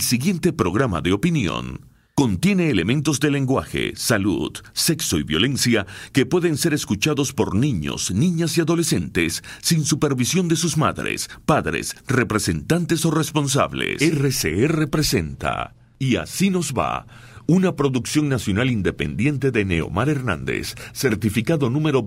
siguiente programa de opinión contiene elementos de lenguaje, salud, sexo y violencia que pueden ser escuchados por niños, niñas y adolescentes sin supervisión de sus madres, padres, representantes o responsables. RCR presenta Y Así Nos Va, una producción nacional independiente de Neomar Hernández, certificado número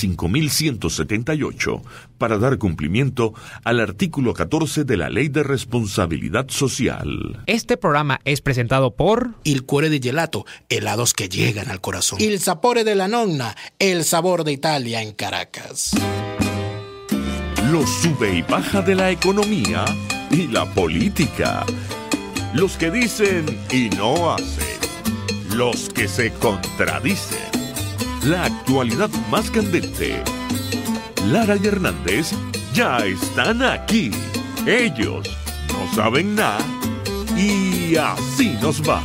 25178, para dar cumplimiento al artículo 14 de la Ley de Responsabilidad Social. Este programa es presentado por Il Cuore di Gelato, helados que llegan al corazón. Il Sapore della Nonna, el sabor de Italia en Caracas. Lo sube y baja de la economía y la política. Los que dicen y no hacen. Los que se contradicen. La actualidad más candente. Lara y Hernández ya están aquí. Ellos no saben nada y así nos va.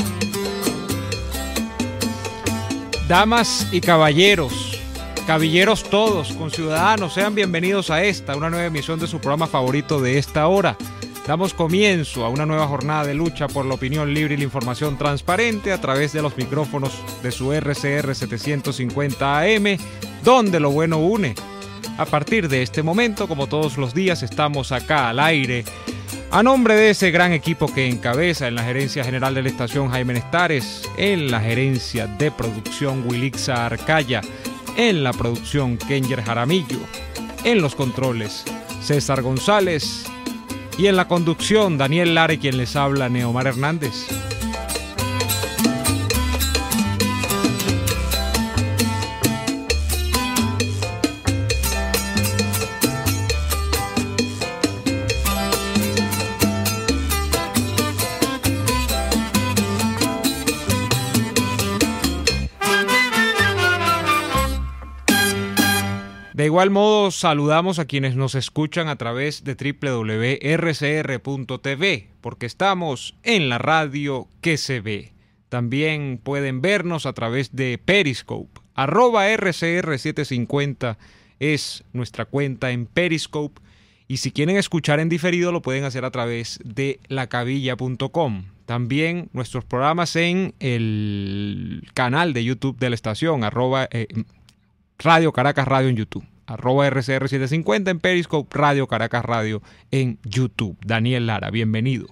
Damas y caballeros todos, conciudadanos, sean bienvenidos a una nueva emisión de su programa favorito de esta hora. Damos comienzo a una nueva jornada de lucha por la opinión libre y la información transparente a través de los micrófonos de su RCR 750 AM, donde lo bueno une. A partir de este momento, como todos los días, estamos acá al aire, a nombre de ese gran equipo que encabeza en la gerencia general de la estación Jaime Nestares, en la gerencia de producción Wilixa Arcaya, en la producción Kenger Jaramillo, en los controles César González, y en la conducción, Daniel Lara, quien les habla, Neomar Hernández. De igual modo, saludamos a quienes nos escuchan a través de www.rcr.tv, porque estamos en la radio que se ve. También pueden vernos a través de Periscope. @RCR750 es nuestra cuenta en Periscope. Y si quieren escuchar en diferido, lo pueden hacer a través de lacavilla.com. También nuestros programas en el canal de YouTube de la estación, Radio Caracas Radio en YouTube, @RCR750 en Periscope, Radio Caracas Radio en YouTube. Daniel Lara, bienvenido.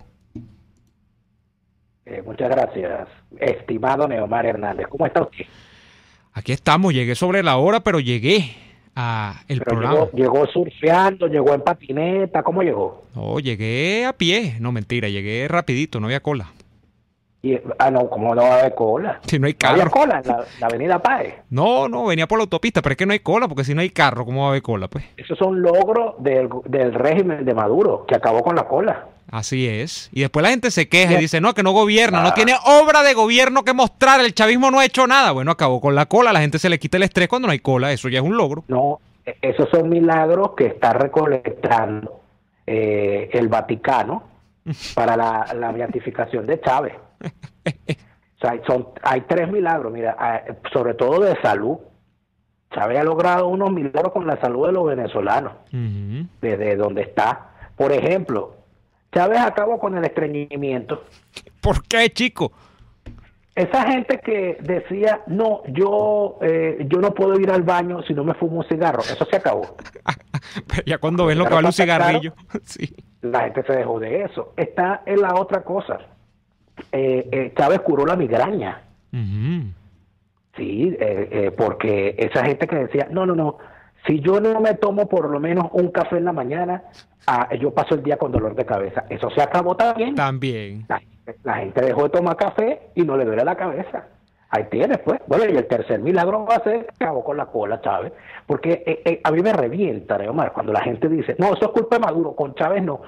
Muchas gracias, estimado Neomar Hernández. ¿Cómo está usted? Aquí estamos, llegué sobre la hora, pero llegué a el programa. Llegó surfeando, llegó en patineta, ¿cómo llegó? No, llegué a pie, no mentira, llegué rapidito, no había cola. No, ¿cómo no va a haber cola? Si no hay carro. ¿No había cola en la avenida Páez? No, venía por la autopista, pero es que no hay cola, porque si no hay carro, ¿cómo va a haber cola, pues? Esos son logros del régimen de Maduro, que acabó con la cola. Así es. Y después la gente se queja y dice, no, que no gobierna, no tiene obra de gobierno que mostrar, el chavismo no ha hecho nada. Bueno, acabó con la cola, la gente se le quita el estrés cuando no hay cola, eso ya es un logro. No, esos son milagros que está recolectando el Vaticano para la beatificación de Chávez. O sea, hay 3 milagros, mira, sobre todo de salud. Chávez ha logrado unos milagros con la salud de los venezolanos, desde donde está. Por ejemplo, Chávez acabó con el estreñimiento. ¿Por qué, chico? Esa gente que decía, no, yo no puedo ir al baño si no me fumo un cigarro, eso se acabó. Pero ya cuando ves lo que vale un cigarrillo, sí. La gente se dejó de eso. Está en la otra cosa. Chávez curó la migraña. Sí, porque esa gente que decía, no, si yo no me tomo por lo menos un café en la mañana, yo paso el día con dolor de cabeza. Eso se acabó también. La gente dejó de tomar café y no le duele la cabeza. Ahí tienes, pues. Bueno, y el tercer milagro va a ser que acabó con la cola, Chávez. Porque a mí me revienta, Omar, cuando la gente dice, no, eso es culpa de Maduro, con Chávez no.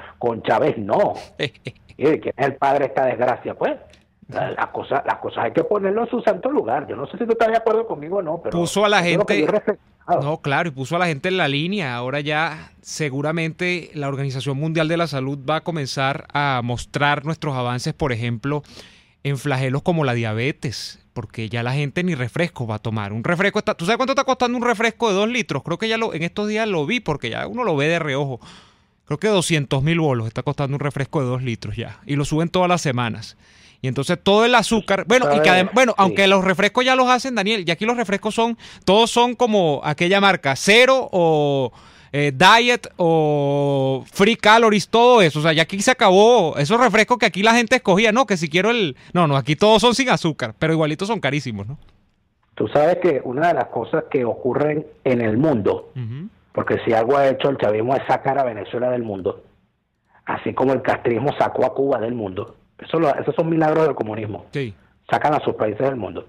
¿Quién es el padre de esta desgracia? Pues las cosas hay que ponerlo en su santo lugar. Yo no sé si tú estás de acuerdo conmigo o no, pero puso a la gente, no, claro, y puso a la gente en la línea. Ahora ya seguramente la Organización Mundial de la Salud va a comenzar a mostrar nuestros avances, por ejemplo, en flagelos como la diabetes, porque ya la gente ni refresco va a tomar. Un refresco ¿tú sabes cuánto está costando un refresco de 2 litros? Creo que ya en estos días lo vi, porque ya uno lo ve de reojo. creo que 200.000 bolos está costando un refresco de 2 litros ya. Y lo suben todas las semanas. Y entonces todo el azúcar, aunque los refrescos ya los hacen, Daniel, y aquí los refrescos todos son como aquella marca, cero o diet o free calories, todo eso. O sea, ya aquí se acabó esos refrescos que aquí la gente escogía, no, que si quiero No, aquí todos son sin azúcar, pero igualitos son carísimos, ¿no? Tú sabes que una de las cosas que ocurren en el mundo, porque si algo ha hecho el chavismo es sacar a Venezuela del mundo, así como el castrismo sacó a Cuba del mundo. Esos son milagros del comunismo. Sí. Sacan a sus países del mundo.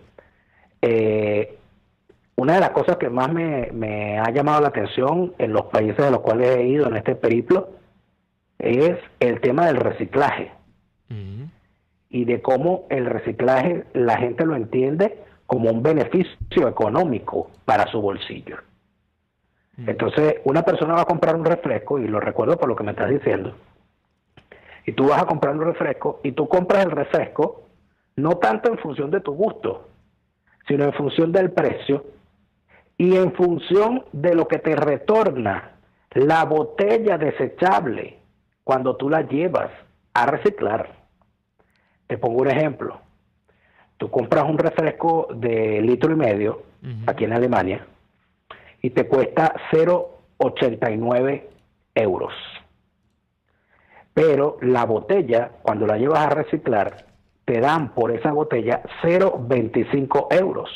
Una de las cosas que más me ha llamado la atención en los países a los cuales he ido en este periplo es el tema del reciclaje. Y de cómo el reciclaje la gente lo entiende como un beneficio económico para su bolsillo. Entonces, una persona va a comprar un refresco, y lo recuerdo por lo que me estás diciendo, y tú vas a comprar un refresco, y tú compras el refresco no tanto en función de tu gusto, sino en función del precio y en función de lo que te retorna la botella desechable cuando tú la llevas a reciclar. Te pongo un ejemplo. Tú compras un refresco de 1,5 litros aquí en Alemania y te cuesta 0,89 euros. Pero la botella, cuando la llevas a reciclar, te dan por esa botella 0,25 euros.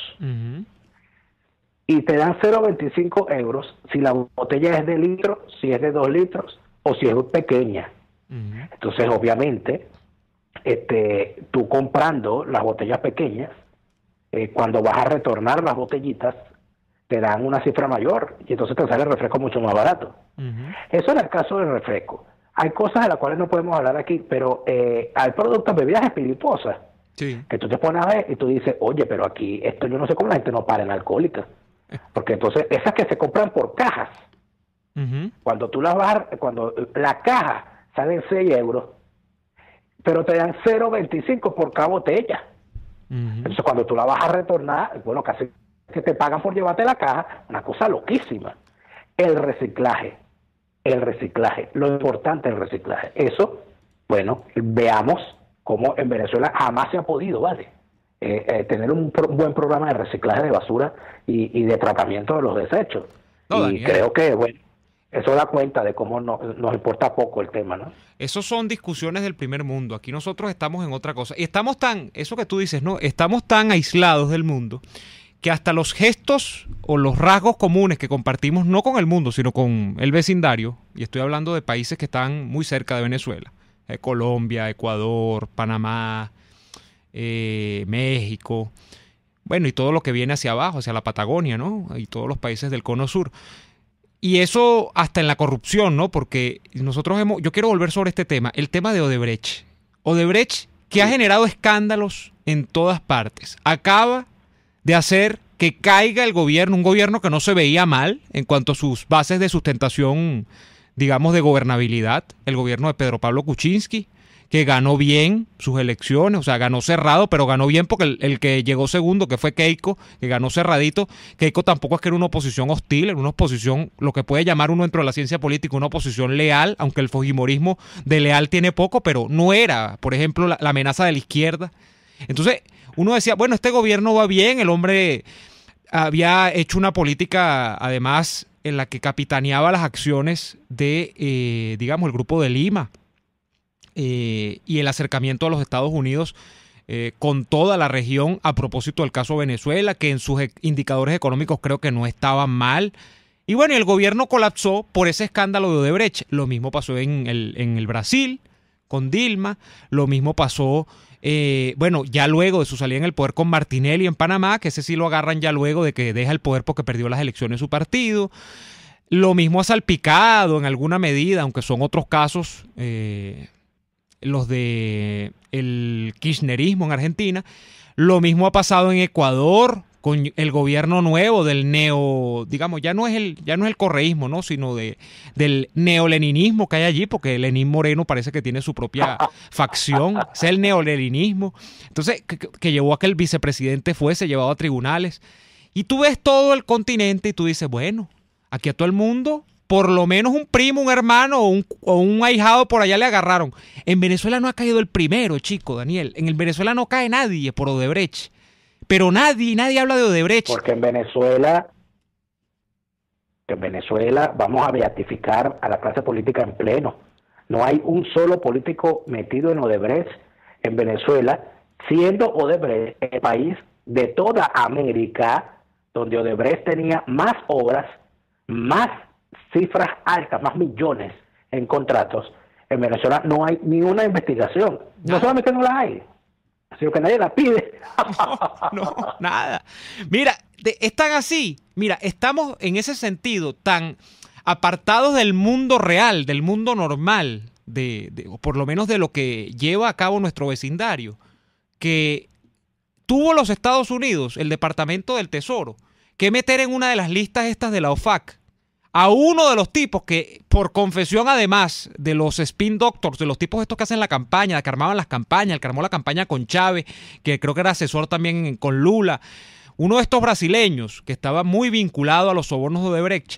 Y te dan 0,25 euros si la botella es de litro, si es de 2 litros o si es pequeña. Entonces, obviamente, tú comprando las botellas pequeñas, cuando vas a retornar las botellitas, te dan una cifra mayor y entonces te sale el refresco mucho más barato. Eso en el caso del refresco. Hay cosas de las cuales no podemos hablar aquí, pero hay productos, bebidas espirituosas, que tú te pones a ver y tú dices, oye, pero aquí esto yo no sé cómo la gente no para en alcohólica. Porque entonces esas que se compran por cajas, cuando tú las vas cuando la caja sale en 6 euros, pero te dan 0,25 por cada botella. Entonces cuando tú la vas a retornar, bueno, casi que te pagan por llevarte la caja, una cosa loquísima. El reciclaje, lo importante del reciclaje. Eso, bueno, veamos cómo en Venezuela jamás se ha podido, ¿vale? Tener un buen programa de reciclaje de basura y de tratamiento de los desechos. Y creo que, bueno, eso da cuenta de cómo nos importa poco el tema, ¿no? Esos son discusiones del primer mundo. Aquí nosotros estamos en otra cosa. Y estamos eso que tú dices, ¿no? Estamos tan aislados del mundo que hasta los gestos o los rasgos comunes que compartimos, no con el mundo, sino con el vecindario, y estoy hablando de países que están muy cerca de Venezuela, Colombia, Ecuador, Panamá, México, bueno, y todo lo que viene hacia abajo, hacia la Patagonia, ¿no? Y todos los países del cono sur. Y eso hasta en la corrupción, ¿no? Porque yo quiero volver sobre este tema, el tema de Odebrecht. Odebrecht, que ha generado escándalos en todas partes, acaba de hacer que caiga el gobierno, un gobierno que no se veía mal en cuanto a sus bases de sustentación, digamos, de gobernabilidad, el gobierno de Pedro Pablo Kuczynski, que ganó bien sus elecciones, o sea, ganó cerrado, pero ganó bien porque el que llegó segundo, que fue Keiko, que ganó cerradito. Keiko tampoco es que era una oposición hostil, era una oposición, lo que puede llamar uno dentro de la ciencia política, una oposición leal, aunque el fujimorismo de leal tiene poco, pero no era, por ejemplo, la amenaza de la izquierda. Entonces, uno decía, bueno, este gobierno va bien, el hombre había hecho una política, además, en la que capitaneaba las acciones de, digamos, el Grupo de Lima, y el acercamiento a los Estados Unidos con toda la región a propósito del caso Venezuela, que en sus indicadores económicos creo que no estaban mal. Y bueno, el gobierno colapsó por ese escándalo de Odebrecht. Lo mismo pasó en el Brasil con Dilma, lo mismo pasó, bueno, ya luego de su salida en el poder con Martinelli en Panamá, que ese sí lo agarran ya luego de que deja el poder porque perdió las elecciones su partido. Lo mismo ha salpicado en alguna medida, aunque son otros casos, los de el kirchnerismo en Argentina. Lo mismo ha pasado en Ecuador con el gobierno nuevo del digamos, ya no es el correísmo, ¿no? Sino del neoleninismo que hay allí, porque Lenín Moreno parece que tiene su propia facción, es el neoleninismo. Entonces, que llevó a que el vicepresidente fuese llevado a tribunales. Y tú ves todo el continente y tú dices, bueno, aquí a todo el mundo por lo menos un primo, un hermano o un ahijado por allá le agarraron. En Venezuela no ha caído el primero, chico, Daniel. En Venezuela no cae nadie por Odebrecht. Pero nadie habla de Odebrecht. Porque en Venezuela vamos a beatificar a la clase política en pleno. No hay un solo político metido en Odebrecht en Venezuela, siendo Odebrecht el país de toda América donde Odebrecht tenía más obras, más cifras altas, más millones en contratos. En Venezuela no hay ni una investigación. No solamente no la hay, sino que nadie la pide. No, nada. Mira, es tan así. Mira, estamos en ese sentido tan apartados del mundo real, del mundo normal, o por lo menos de lo que lleva a cabo nuestro vecindario, que tuvo los Estados Unidos, el Departamento del Tesoro, que meter en una de las listas estas de la OFAC a uno de los tipos que, por confesión además de los spin doctors, de los tipos estos que hacen la campaña, que armaban las campañas, el que armó la campaña con Chávez, que creo que era asesor también con Lula, uno de estos brasileños que estaba muy vinculado a los sobornos de Odebrecht,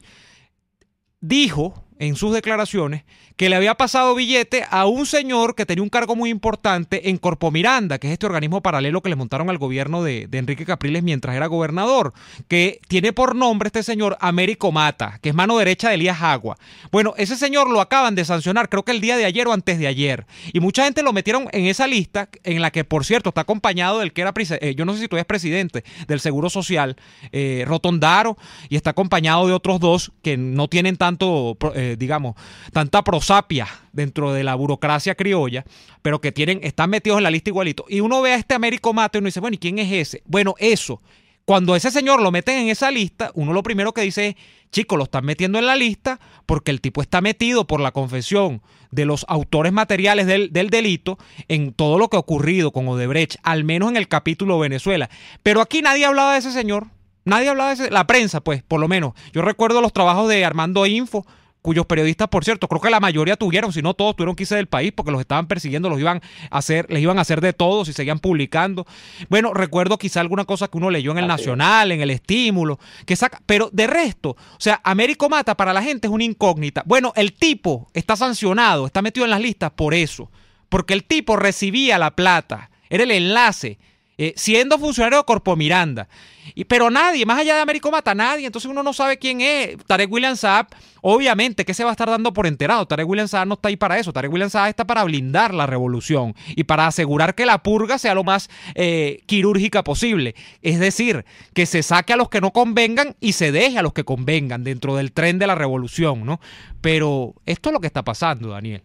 dijo en sus declaraciones que le había pasado billete a un señor que tenía un cargo muy importante en Corpo Miranda, que es este organismo paralelo que le montaron al gobierno de Enrique Capriles mientras era gobernador, que tiene por nombre este señor Américo Mata, que es mano derecha de Elías Agua. Bueno, ese señor lo acaban de sancionar, creo que el día de ayer o antes de ayer, y mucha gente lo metieron en esa lista, en la que, por cierto, está acompañado del que era, yo no sé si todavía es presidente del Seguro Social, Rotondaro, y está acompañado de otros dos que no tienen tanto, tanta prosapia dentro de la burocracia criolla, pero que están metidos en la lista igualito. Y uno ve a este Américo Mata y uno dice, bueno, ¿y quién es ese? Bueno, eso, cuando ese señor lo meten en esa lista, uno lo primero que dice es, chico, lo están metiendo en la lista porque el tipo está metido por la confesión de los autores materiales del delito en todo lo que ha ocurrido con Odebrecht, al menos en el capítulo Venezuela. Pero aquí nadie hablaba de ese señor, nadie hablaba de la prensa, pues, por lo menos. Yo recuerdo los trabajos de Armando Info, cuyos periodistas, por cierto, creo que la mayoría tuvieron, si no todos, tuvieron que irse del país porque los estaban persiguiendo, les iban a hacer de todo si seguían publicando. Bueno, recuerdo quizá alguna cosa que uno leyó en el Nacional, en el Estímulo, pero de resto, o sea, Américo Mata para la gente es una incógnita. Bueno, el tipo está sancionado, está metido en las listas por eso, porque el tipo recibía la plata, era el enlace, siendo funcionario de Corpo Miranda. Pero nadie, más allá de Américo Mata, nadie. Entonces uno no sabe quién es. Tarek William Saab, obviamente, ¿qué se va a estar dando por enterado? Tarek William Saab no está ahí para eso. Tarek William Saab está para blindar la revolución y para asegurar que la purga sea lo más quirúrgica posible. Es decir, que se saque a los que no convengan y se deje a los que convengan dentro del tren de la revolución, ¿no? Pero esto es lo que está pasando, Daniel.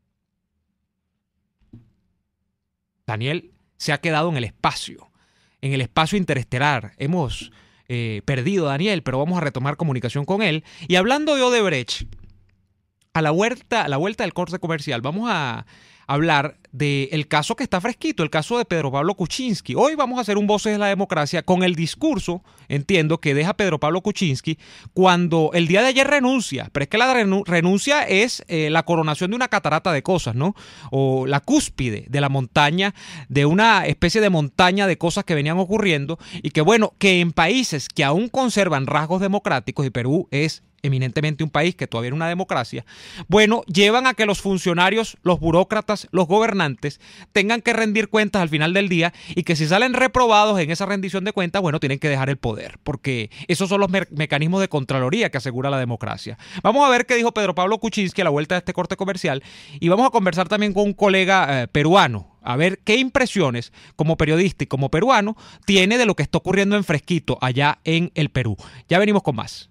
Daniel se ha quedado en el espacio interestelar. Hemos perdido a Daniel, pero vamos a retomar comunicación con él. Y hablando de Odebrecht, a la vuelta del corte comercial, vamos a hablar del caso que está fresquito, el caso de Pedro Pablo Kuczynski. Hoy vamos a hacer un Voces de la Democracia con el discurso, entiendo, que deja Pedro Pablo Kuczynski cuando el día de ayer renuncia. Pero es que la renuncia es la coronación de una catarata de cosas, ¿no? O la cúspide de la montaña, de una especie de montaña de cosas que venían ocurriendo y que, bueno, que en países que aún conservan rasgos democráticos, y Perú es eminentemente un país que todavía era una democracia, bueno, llevan a que los funcionarios, los burócratas, los gobernantes tengan que rendir cuentas al final del día y que si salen reprobados en esa rendición de cuentas, bueno, tienen que dejar el poder, porque esos son los mecanismos de Contraloría que asegura la democracia. Vamos a ver qué dijo Pedro Pablo Kuczynski a la vuelta de este corte comercial y vamos a conversar también con un colega peruano, a ver qué impresiones como periodista y como peruano tiene de lo que está ocurriendo en Fresquito allá en el Perú. Ya venimos con más.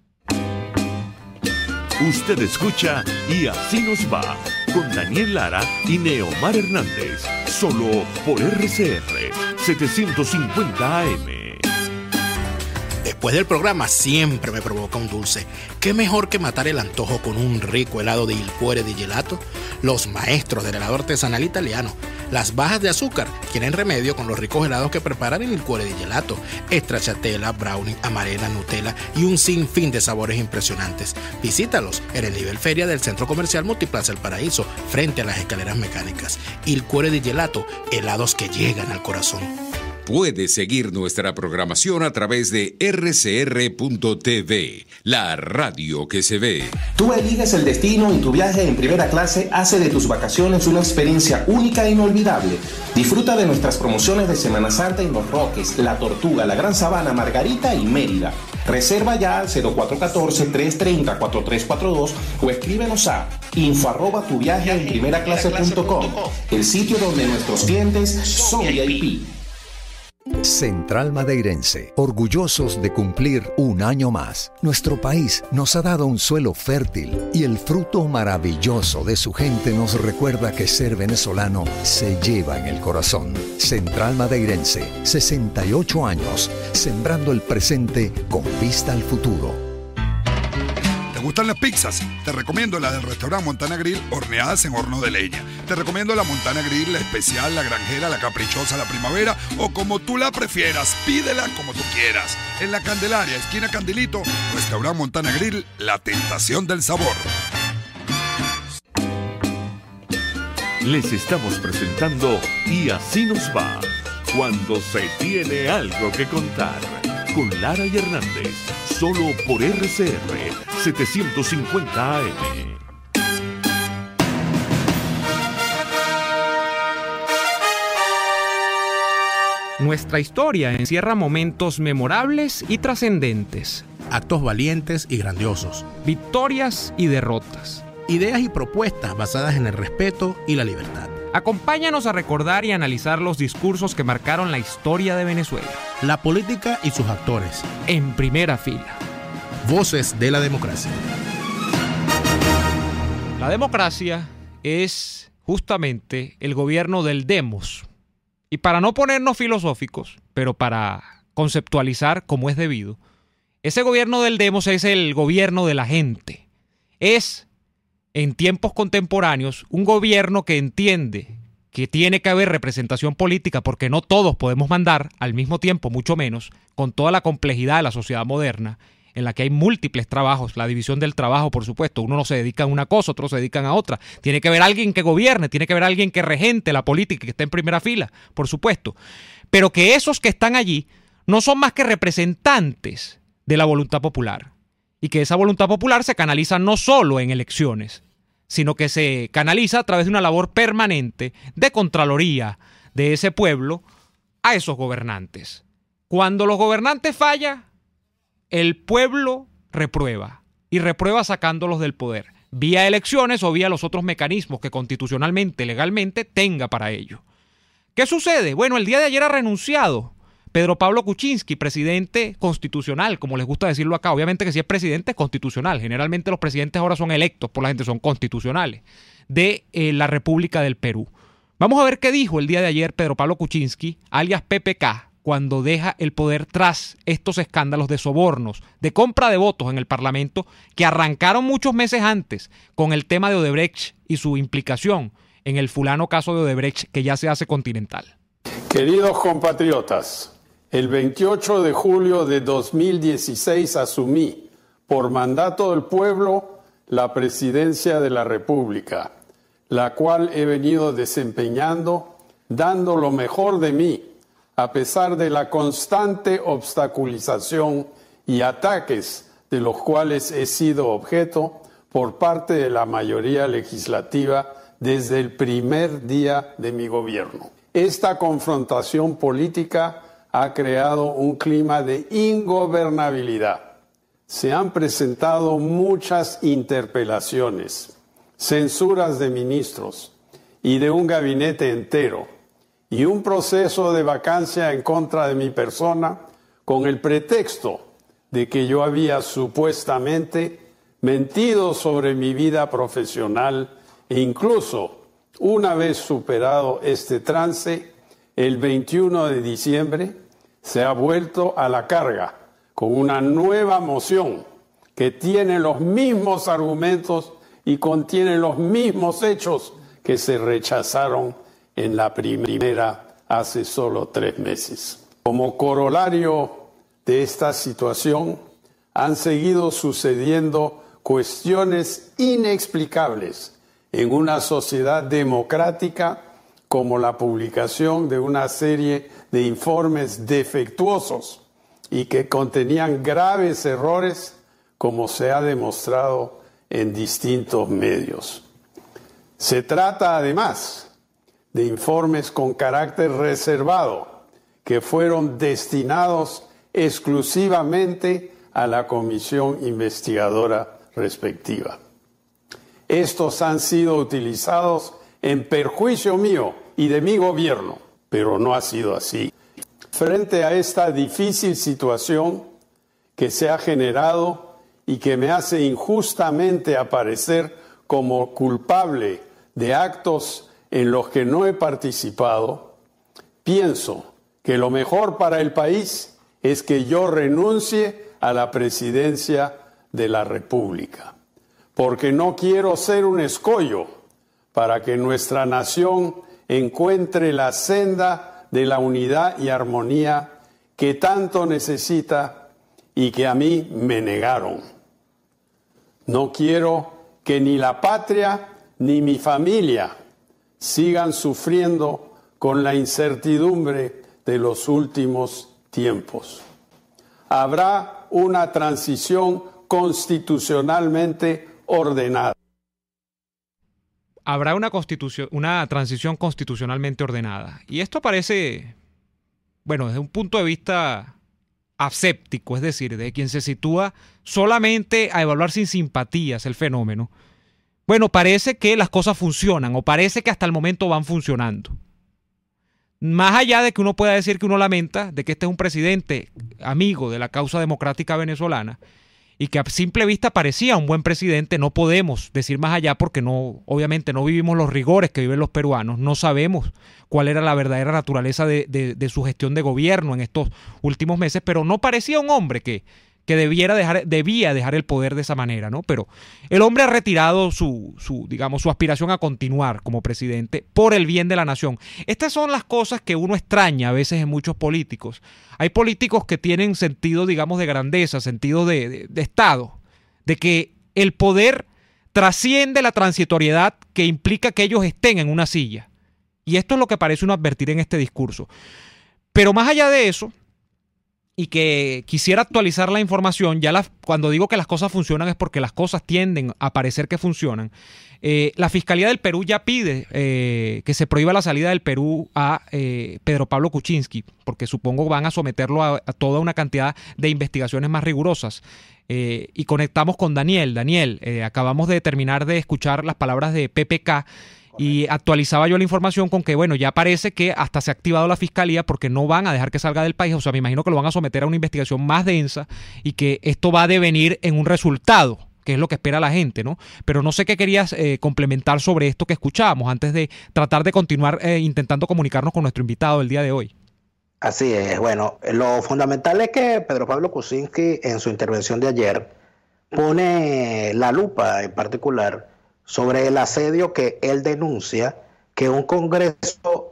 Usted escucha Y Así Nos Va, con Daniel Lara y Neomar Hernández, solo por RCR 750 AM. Después del programa siempre me provoca un dulce. ¿Qué mejor que matar el antojo con un rico helado de Il Cuore di Gelato? Los maestros del helado artesanal italiano. Las bajas de azúcar tienen remedio con los ricos helados que preparan en Il Cuore di Gelato. Stracciatella, brownie, amarena, Nutella y un sinfín de sabores impresionantes. Visítalos en el nivel feria del Centro Comercial Multiplaza El Paraíso, frente a las escaleras mecánicas. Il Cuore di Gelato, helados que llegan al corazón. Puedes seguir nuestra programación a través de rcr.tv, la radio que se ve. Tú eliges el destino y tu viaje en primera clase hace de tus vacaciones una experiencia única e inolvidable. Disfruta de nuestras promociones de Semana Santa en Los Roques, La Tortuga, La Gran Sabana, Margarita y Mérida. Reserva ya al 0414-330-4342 o escríbenos a info@tuviajeenprimeraclase.com, el sitio donde nuestros clientes son VIP. Central Madeirense, orgullosos de cumplir un año más. Nuestro país nos ha dado un suelo fértil y el fruto maravilloso de su gente nos recuerda que ser venezolano se lleva en el corazón. Central Madeirense, 68 años, sembrando el presente con vista al futuro. ¿Te gustan las pizzas? Te recomiendo la del restaurante Montana Grill, horneadas en horno de leña. Te recomiendo la Montana Grill, la especial, la granjera, la caprichosa, la primavera o como tú la prefieras. Pídela como tú quieras. En la Candelaria, esquina Candilito, restaurante Montana Grill, la tentación del sabor. Les estamos presentando Y así nos va, cuando se tiene algo que contar. Con Lara y Hernández, solo por RCR 750 AM. Nuestra historia encierra momentos memorables y trascendentes, Actos valientes y grandiosos. victorias y derrotas. Ideas y propuestas basadas en el respeto y la libertad. Acompáñanos a recordar y analizar los discursos que marcaron la historia de Venezuela. La política y sus actores. En primera fila. Voces de la democracia. La democracia es justamente el gobierno del demos. Y para no ponernos filosóficos, pero para conceptualizar como es debido, ese gobierno del demos es el gobierno de la gente. Es, en tiempos contemporáneos, un gobierno que entiende que tiene que haber representación política porque no todos podemos mandar al mismo tiempo, mucho menos, con toda la complejidad de la sociedad moderna, en la que hay múltiples trabajos, la división del trabajo, por supuesto. Uno no se dedica a una cosa, otros se dedican a otra. Tiene que haber alguien que gobierne, tiene que haber alguien que regente la política, que esté en primera fila, por supuesto. Pero que esos que están allí no son más que representantes de la voluntad popular. Y que esa voluntad popular se canaliza no solo en elecciones, sino que se canaliza a través de una labor permanente de contraloría de ese pueblo a esos gobernantes. Cuando los gobernantes fallan, el pueblo reprueba, y reprueba sacándolos del poder, vía elecciones o vía los otros mecanismos que constitucionalmente, legalmente, tenga para ello. ¿Qué sucede? Bueno, el día de ayer ha renunciado Pedro Pablo Kuczynski, presidente constitucional, como les gusta decirlo acá. Obviamente que si es presidente es constitucional. Generalmente los presidentes ahora son electos por la gente, son constitucionales, de la República del Perú. Vamos a ver qué dijo el día de ayer Pedro Pablo Kuczynski, alias PPK, cuando deja el poder tras estos escándalos de sobornos, de compra de votos en el Parlamento, que arrancaron muchos meses antes con el tema de Odebrecht y su implicación en el fulano caso de Odebrecht, que ya se hace continental. Queridos compatriotas, el 28 de julio de 2016 asumí, por mandato del pueblo, la presidencia de la República, la cual he venido desempeñando, dando lo mejor de mí, a pesar de la constante obstaculización y ataques de los cuales he sido objeto por parte de la mayoría legislativa desde el primer día de mi gobierno. Esta confrontación política ha creado un clima de ingobernabilidad. Se han presentado muchas interpelaciones, censuras de ministros y de un gabinete entero, y un proceso de vacancia en contra de mi persona con el pretexto de que yo había supuestamente mentido sobre mi vida profesional e incluso, una vez superado este trance, el 21 de diciembre se ha vuelto a la carga con una nueva moción que tiene los mismos argumentos y contiene los mismos hechos que se rechazaron en la primera hace solo 3 meses. Como corolario de esta situación, han seguido sucediendo cuestiones inexplicables en una sociedad democrática como la publicación de una serie de informes defectuosos y que contenían graves errores, como se ha demostrado en distintos medios. Se trata además de informes con carácter reservado que fueron destinados exclusivamente a la comisión investigadora respectiva. Estos han sido utilizados en perjuicio mío y de mi gobierno, pero no ha sido así. Frente a esta difícil situación que se ha generado y que me hace injustamente aparecer como culpable de actos en los que no he participado, pienso que lo mejor para el país es que yo renuncie a la presidencia de la República, porque no quiero ser un escollo para que nuestra nación encuentre la senda de la unidad y armonía que tanto necesita y que a mí me negaron. No quiero que ni la patria ni mi familia sigan sufriendo con la incertidumbre de los últimos tiempos. Habrá una transición constitucionalmente ordenada. Habrá una transición constitucionalmente ordenada. Y esto parece, bueno, desde un punto de vista aséptico, es decir, de quien se sitúa solamente a evaluar sin simpatías el fenómeno. Bueno, parece que las cosas funcionan, o parece que hasta el momento van funcionando. Más allá de que uno pueda decir que uno lamenta de que este es un presidente amigo de la causa democrática venezolana y que a simple vista parecía un buen presidente, no podemos decir más allá porque no, obviamente no vivimos los rigores que viven los peruanos, no sabemos cuál era la verdadera naturaleza de su gestión de gobierno en estos últimos meses, pero no parecía un hombre que debía dejar el poder de esa manera, ¿no? Pero el hombre ha retirado su aspiración a continuar como presidente por el bien de la nación. Estas son las cosas que uno extraña a veces en muchos políticos. Hay políticos que tienen sentido, digamos, de grandeza, sentido de Estado, de que el poder trasciende la transitoriedad que implica que ellos estén en una silla. Y esto es lo que parece uno advertir en este discurso. Pero más allá de eso, y que quisiera actualizar la información, cuando digo que las cosas funcionan es porque las cosas tienden a parecer que funcionan. La Fiscalía del Perú ya pide que se prohíba la salida del Perú a Pedro Pablo Kuczynski, porque supongo van a someterlo a toda una cantidad de investigaciones más rigurosas. Y conectamos con Daniel. Daniel, acabamos de terminar de escuchar las palabras de PPK, y actualizaba yo la información con que, bueno, ya parece que hasta se ha activado la fiscalía porque no van a dejar que salga del país. O sea, me imagino que lo van a someter a una investigación más densa y que esto va a devenir en un resultado, que es lo que espera la gente, ¿no? Pero no sé qué querías complementar sobre esto que escuchábamos antes de tratar de continuar intentando comunicarnos con nuestro invitado del día de hoy. Así es. Bueno, lo fundamental es que Pedro Pablo Kuczynski en su intervención de ayer pone la lupa en particular sobre el asedio que él denuncia, que un Congreso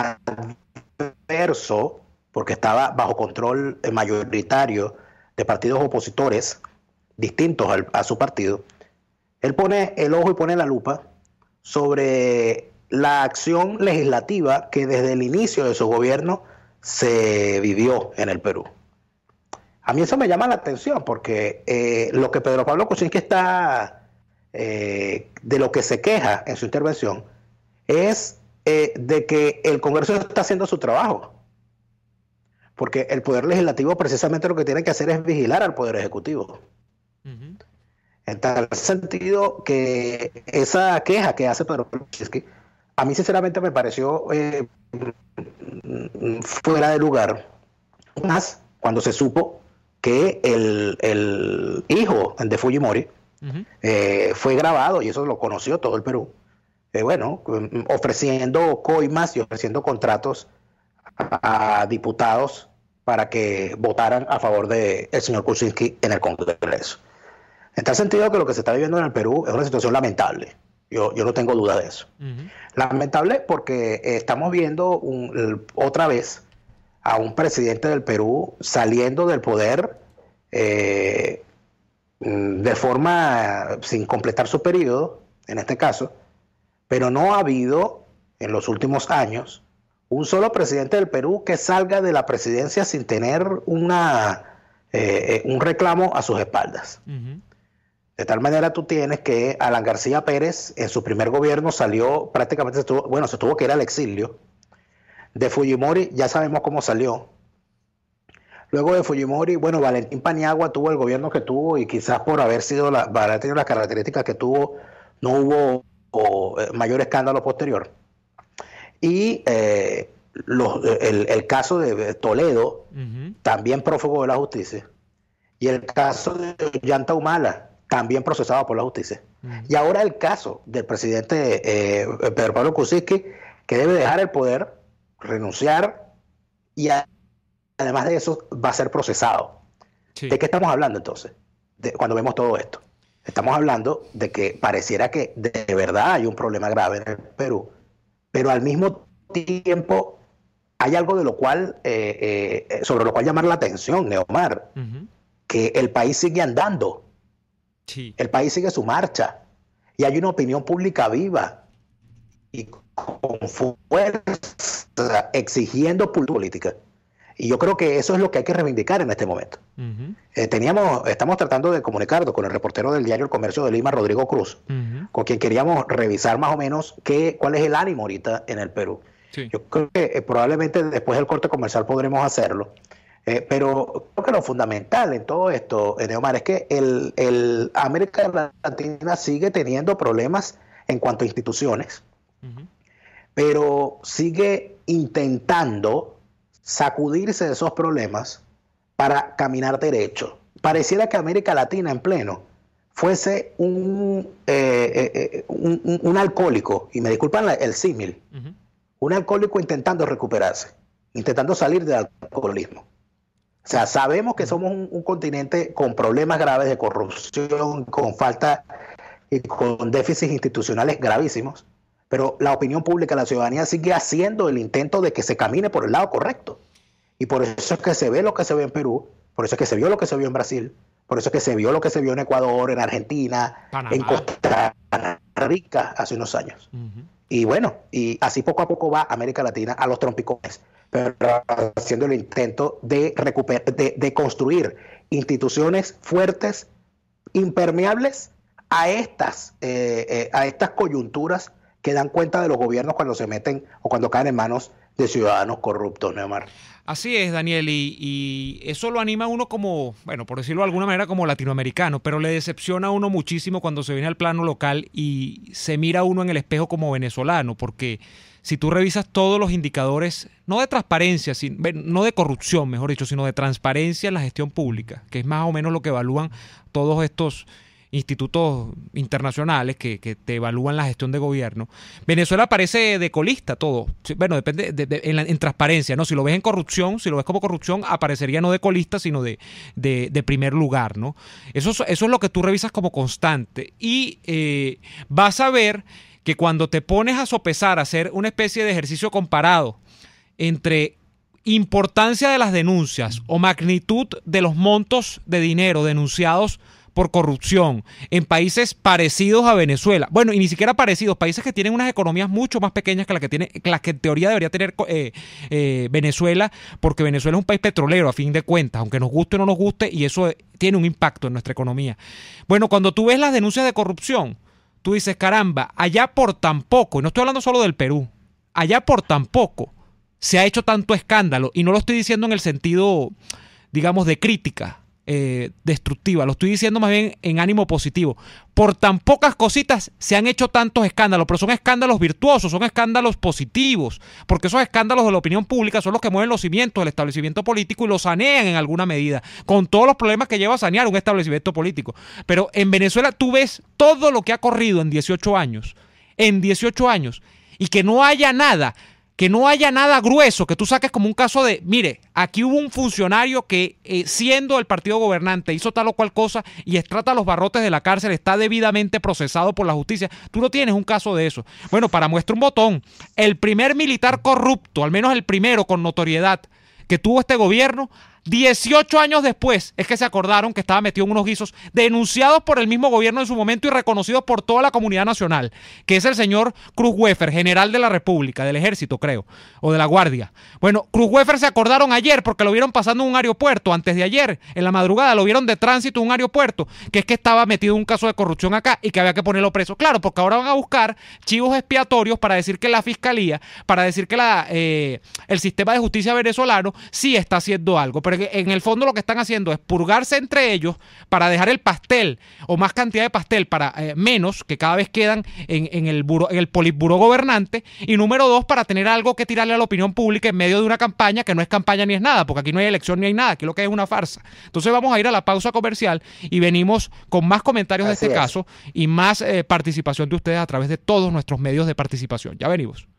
adverso, porque estaba bajo control mayoritario de partidos opositores distintos a su partido, él pone el ojo y pone la lupa sobre la acción legislativa que desde el inicio de su gobierno se vivió en el Perú. A mí eso me llama la atención porque lo que Pedro Pablo Kuczynski está... de lo que se queja en su intervención es de que el Congreso está haciendo su trabajo, porque el Poder Legislativo precisamente lo que tiene que hacer es vigilar al Poder Ejecutivo. En tal sentido que esa queja que hace Pedro Kuczynski a mí sinceramente me pareció fuera de lugar, más cuando se supo que el hijo de Fujimori fue grabado, y eso lo conoció todo el Perú, ofreciendo coimas y ofreciendo contratos a diputados para que votaran a favor del señor Kuczynski en el Congreso. En tal sentido que lo que se está viviendo en el Perú es una situación lamentable. Yo no tengo duda de eso. Lamentable porque estamos viendo otra vez a un presidente del Perú saliendo del poder de forma sin completar su periodo, en este caso, pero no ha habido en los últimos años un solo presidente del Perú que salga de la presidencia sin tener un reclamo a sus espaldas. Uh-huh. De tal manera tú tienes que Alan García Pérez en su primer gobierno salió, prácticamente se tuvo que ir al exilio. De Fujimori ya sabemos cómo salió. Luego de Fujimori, bueno, Valentín Paniagua tuvo el gobierno que tuvo y quizás por haber tenido las características que tuvo, no hubo mayor escándalo posterior. Y el caso de Toledo, uh-huh, también prófugo de la justicia. Y el caso de Ollanta Humala, también procesado por la justicia. Uh-huh. Y ahora el caso del presidente Pedro Pablo Kuczynski, que debe dejar el poder, renunciar y además de eso va a ser procesado. Sí. ¿De qué estamos hablando entonces? Cuando vemos todo esto. Estamos hablando de que pareciera que de verdad hay un problema grave en el Perú, pero al mismo tiempo hay algo de lo cual sobre lo cual llamar la atención, Neomar, uh-huh, que el país sigue andando. Sí. El país sigue su marcha y hay una opinión pública viva y con fuerza exigiendo política. Y yo creo que eso es lo que hay que reivindicar en este momento. Uh-huh. Estamos tratando de comunicarnos con el reportero del diario El Comercio de Lima, Rodrigo Cruz, uh-huh, con quien queríamos revisar más o menos cuál es el ánimo ahorita en el Perú. Sí. Yo creo que probablemente después del corte comercial podremos hacerlo. Pero creo que lo fundamental en todo esto, Neomar, es que el América Latina sigue teniendo problemas en cuanto a instituciones, uh-huh, pero sigue intentando sacudirse de esos problemas para caminar derecho. Pareciera que América Latina en pleno fuese un alcohólico, y me disculpan el símil, uh-huh, un alcohólico intentando recuperarse, intentando salir del alcoholismo. O sea, sabemos que somos un continente con problemas graves de corrupción, con falta y con déficits institucionales gravísimos, pero la opinión pública, la ciudadanía sigue haciendo el intento de que se camine por el lado correcto. Y por eso es que se ve lo que se ve en Perú, por eso es que se vio lo que se vio en Brasil, por eso es que se vio lo que se vio en Ecuador, en Argentina, Panamá, en Costa Rica hace unos años. Uh-huh. Y bueno, y así poco a poco va América Latina a los trompicones, pero haciendo el intento de construir instituciones fuertes, impermeables a estas coyunturas que dan cuenta de los gobiernos cuando se meten o cuando caen en manos de ciudadanos corruptos, Neomar. Así es, Daniel, y eso lo anima a uno como, bueno, por decirlo de alguna manera, como latinoamericano, pero le decepciona a uno muchísimo cuando se viene al plano local y se mira a uno en el espejo como venezolano, porque si tú revisas todos los indicadores, no de transparencia, no de corrupción, mejor dicho, sino de transparencia en la gestión pública, que es más o menos lo que evalúan todos estos institutos internacionales que te evalúan la gestión de gobierno. Venezuela parece de colista todo. Bueno, depende en transparencia, ¿no? Si lo ves en corrupción, si lo ves como corrupción, aparecería no de colista, sino de primer lugar, ¿no? Eso es lo que tú revisas como constante. Y vas a ver que cuando te pones a sopesar, a hacer una especie de ejercicio comparado entre importancia de las denuncias o magnitud de los montos de dinero denunciados por corrupción en países parecidos a Venezuela, bueno, y ni siquiera parecidos, países que tienen unas economías mucho más pequeñas que las que en teoría debería tener Venezuela, porque Venezuela es un país petrolero a fin de cuentas, aunque nos guste o no nos guste, y eso tiene un impacto en nuestra economía. Bueno, cuando tú ves las denuncias de corrupción, tú dices, caramba, allá por tan poco, y no estoy hablando solo del Perú, allá por tan poco se ha hecho tanto escándalo, y no lo estoy diciendo en el sentido, digamos, de crítica destructiva, lo estoy diciendo más bien en ánimo positivo. Por tan pocas cositas se han hecho tantos escándalos, pero son escándalos virtuosos, son escándalos positivos, porque esos escándalos de la opinión pública son los que mueven los cimientos del establecimiento político y lo sanean en alguna medida, con todos los problemas que lleva a sanear un establecimiento político. Pero en Venezuela tú ves todo lo que ha corrido en 18 años, y que no haya nada grueso, que tú saques como un caso de, mire, aquí hubo un funcionario que siendo el partido gobernante hizo tal o cual cosa y trata los barrotes de la cárcel, está debidamente procesado por la justicia. Tú no tienes un caso de eso. Bueno, para muestra un botón, el primer militar corrupto, al menos el primero con notoriedad que tuvo este gobierno, 18 años después es que se acordaron que estaba metido en unos guisos denunciados por el mismo gobierno en su momento y reconocidos por toda la comunidad nacional, que es el señor Krughofer, general de la República, del Ejército creo, o de la Guardia. Bueno, Krughofer se acordaron ayer porque lo vieron pasando en un aeropuerto, antes de ayer, en la madrugada, lo vieron de tránsito en un aeropuerto, que es que estaba metido en un caso de corrupción acá y que había que ponerlo preso. Claro, porque ahora van a buscar chivos expiatorios para decir que la fiscalía, para decir que el sistema de justicia venezolano sí está haciendo algo, pero en el fondo lo que están haciendo es purgarse entre ellos para dejar el pastel o más cantidad de pastel para menos que cada vez quedan en el politburó gobernante, y número 2, para tener algo que tirarle a la opinión pública en medio de una campaña que no es campaña ni es nada, porque aquí no hay elección ni hay nada, aquí lo que es una farsa. Entonces vamos a ir a la pausa comercial y venimos con más comentarios de este caso y más participación de ustedes a través de todos nuestros medios de participación. Ya venimos.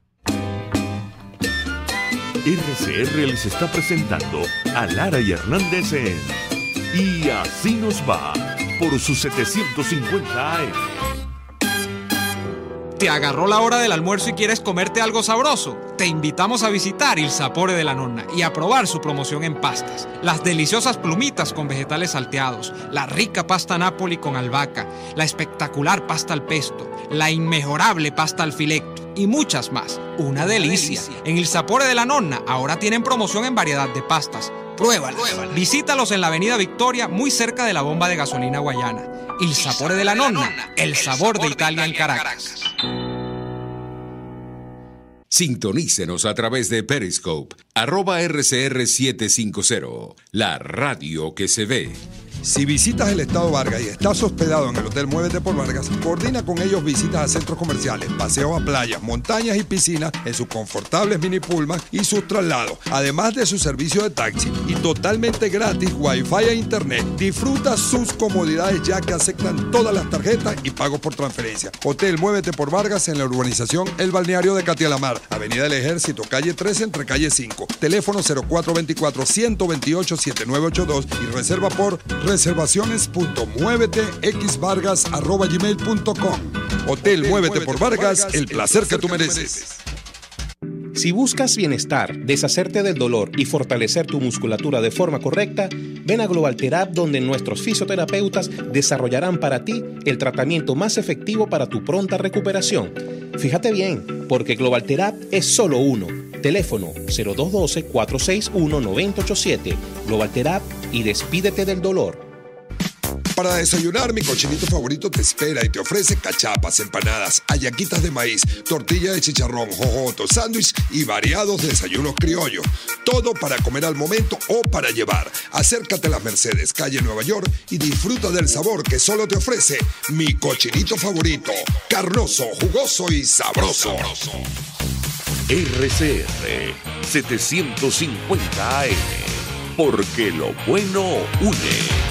RCR les está presentando a Lara y Hernández en Y Así Nos Va por sus 750 AM. ¿Te agarró la hora del almuerzo y quieres comerte algo sabroso? Te invitamos a visitar Il Sapore della Nonna y a probar su promoción en pastas. Las deliciosas plumitas con vegetales salteados, la rica pasta Napoli con albahaca, la espectacular pasta al pesto, la inmejorable pasta al filetto y muchas más. Una delicia. En Il Sapore della Nonna ahora tienen promoción en variedad de pastas. Pruébalas. Visítalos en la Avenida Victoria, muy cerca de la bomba de gasolina Guayana. Il Sapore della Nonna, el sabor de Italia en Caracas. Sintonícenos a través de Periscope, @RCR750, la radio que se ve. Si visitas el Estado Vargas y estás hospedado en el Hotel Muévete por Vargas, coordina con ellos visitas a centros comerciales, paseos a playas, montañas y piscinas en sus confortables mini pullman y sus traslados, además de su servicio de taxi y totalmente gratis Wi-Fi e Internet. Disfruta sus comodidades ya que aceptan todas las tarjetas y pagos por transferencia. Hotel Muévete por Vargas en la urbanización El Balneario de Catialamar, Avenida del Ejército, calle 13 entre calle 5. Teléfono 0424-128-7982 y reserva por reservaciones.muevetexvargas@gmail.com. Hotel Muévete por Vargas, el placer que tú mereces. Si buscas bienestar, deshacerte del dolor y fortalecer tu musculatura de forma correcta, ven a Global Therap, donde nuestros fisioterapeutas desarrollarán para ti el tratamiento más efectivo para tu pronta recuperación. Fíjate bien, porque Global Therap es solo uno. Teléfono 0212-461-9087. Global Therap y despídete del dolor. Para desayunar, mi cochinito favorito te espera y te ofrece cachapas, empanadas, hallaquitas de maíz, tortilla de chicharrón, jojoto, sándwich y variados desayunos criollos. Todo para comer al momento o para llevar. Acércate a las Mercedes, calle Nueva York, y disfruta del sabor que solo te ofrece mi cochinito favorito. Carnoso, jugoso y sabroso. RCR 750 AM, porque lo bueno une.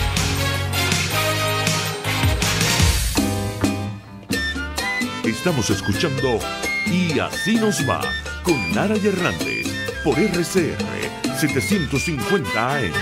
Estamos escuchando Y Así Nos Va con Lara y Hernández por RCR 750 AM.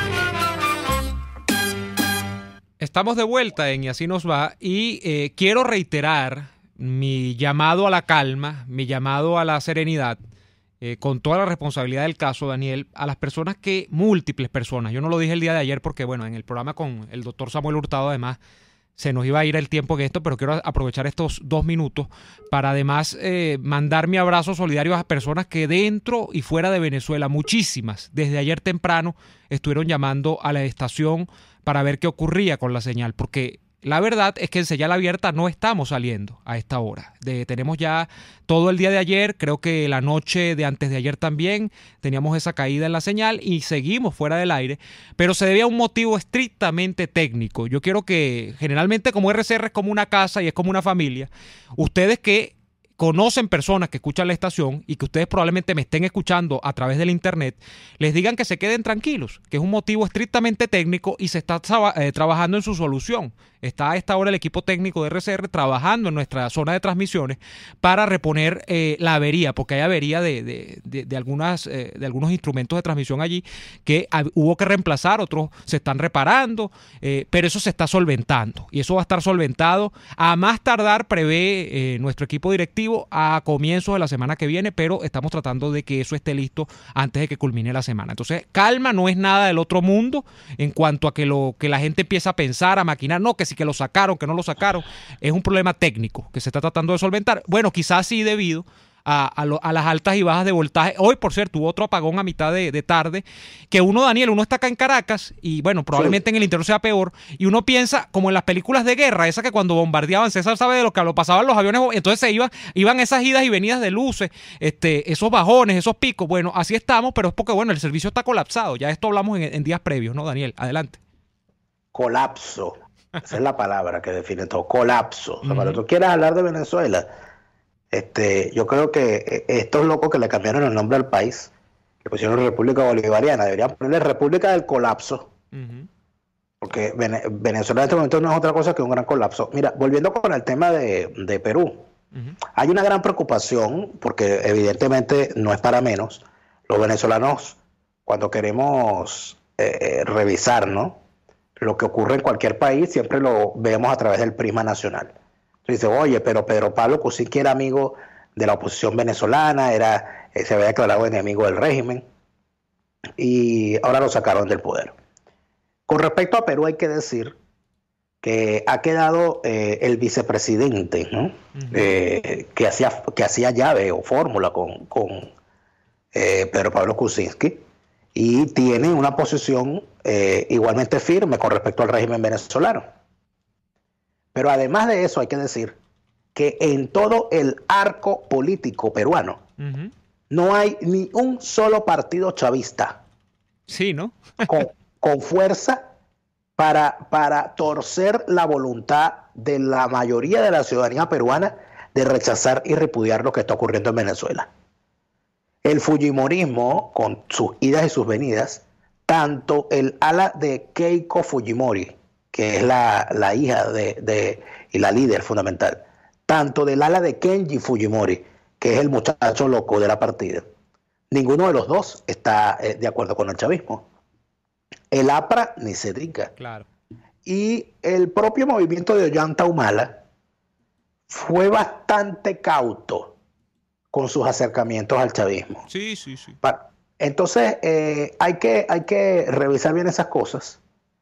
Estamos de vuelta en Y Así Nos Va y quiero reiterar mi llamado a la calma, mi llamado a la serenidad, con toda la responsabilidad del caso, Daniel, a las personas múltiples personas, yo no lo dije el día de ayer porque, bueno, en el programa con el doctor Samuel Hurtado, además, se nos iba a ir el tiempo en esto, pero quiero aprovechar estos 2 minutos para además mandar mi abrazo solidario a las personas que dentro y fuera de Venezuela, muchísimas, desde ayer temprano, estuvieron llamando a la estación para ver qué ocurría con la señal, porque la verdad es que en señal abierta no estamos saliendo a esta hora. Tenemos ya todo el día de ayer, creo que la noche de antes de ayer también teníamos esa caída en la señal y seguimos fuera del aire, pero se debía a un motivo estrictamente técnico. Yo quiero que generalmente como RCR es como una casa y es como una familia, ustedes que conocen personas que escuchan la estación y que ustedes probablemente me estén escuchando a través del internet, les digan que se queden tranquilos, que es un motivo estrictamente técnico y se está trabajando en su solución. está a esta hora el equipo técnico de RCR trabajando en nuestra zona de transmisiones para reponer la avería, porque hay avería de algunos instrumentos de transmisión allí que hubo que reemplazar, otros se están reparando, pero eso se está solventando y eso va a estar solventado a más tardar, prevé nuestro equipo directivo, a comienzos de la semana que viene, pero estamos tratando de que eso esté listo antes de que culmine la semana. Entonces, calma, no es nada del otro mundo en cuanto a que la gente empieza a pensar, a maquinar, no, que sí que lo sacaron, que no lo sacaron, es un problema técnico que se está tratando de solventar. Bueno, quizás sí debido a las altas y bajas de voltaje. Hoy, por cierto, hubo otro apagón a mitad de tarde, que Daniel, uno está acá en Caracas y bueno, probablemente en el interior sea peor, y uno piensa como en las películas de guerra, esa que cuando bombardeaban, César sabe de lo que lo pasaban los aviones, entonces se iban esas idas y venidas de luces, esos bajones, esos picos. Bueno, así estamos, pero es porque bueno, el servicio está colapsado. Ya esto hablamos en días previos, ¿no, Daniel? Adelante. Colapso. Esa es la palabra que define todo, colapso. O sea, cuando tú quieras hablar de Venezuela, yo creo que estos locos que le cambiaron el nombre al país, le pusieron República Bolivariana, deberían ponerle República del Colapso, porque Venezuela en este momento no es otra cosa que un gran colapso. Mira, volviendo con el tema de Perú, hay una gran preocupación, porque evidentemente no es para menos. Los venezolanos, cuando queremos revisar, ¿no?, lo que ocurre en cualquier país, siempre lo vemos a través del prisma nacional. Entonces dice, oye, pero Pedro Pablo Kuczynski era amigo de la oposición venezolana, se había declarado enemigo del régimen y ahora lo sacaron del poder. Con respecto a Perú hay que decir que ha quedado el vicepresidente, ¿no?, que hacía llave o fórmula con Pedro Pablo Kuczynski, y tiene una posición igualmente firme con respecto al régimen venezolano. Pero además de eso hay que decir que en todo el arco político peruano no hay ni un solo partido chavista, sí, ¿no? con fuerza para torcer la voluntad de la mayoría de la ciudadanía peruana de rechazar y repudiar lo que está ocurriendo en Venezuela. El fujimorismo, con sus idas y sus venidas, tanto el ala de Keiko Fujimori, que es la hija y la líder fundamental, tanto del ala de Kenji Fujimori, que es el muchacho loco de la partida, ninguno de los dos está de acuerdo con el chavismo. El APRA ni se diga. Claro. Y el propio movimiento de Ollanta Humala fue bastante cauto con sus acercamientos al chavismo. Sí. Entonces hay que revisar bien esas cosas.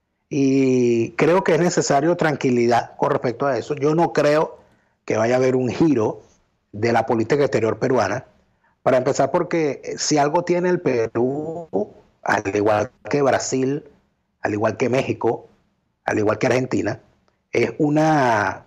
Y creo que es necesario tranquilidad con respecto a eso. Yo no creo que vaya a haber un giro de la política exterior peruana. Para empezar, porque si algo tiene el Perú, al igual que Brasil, al igual que México, al igual que Argentina, es una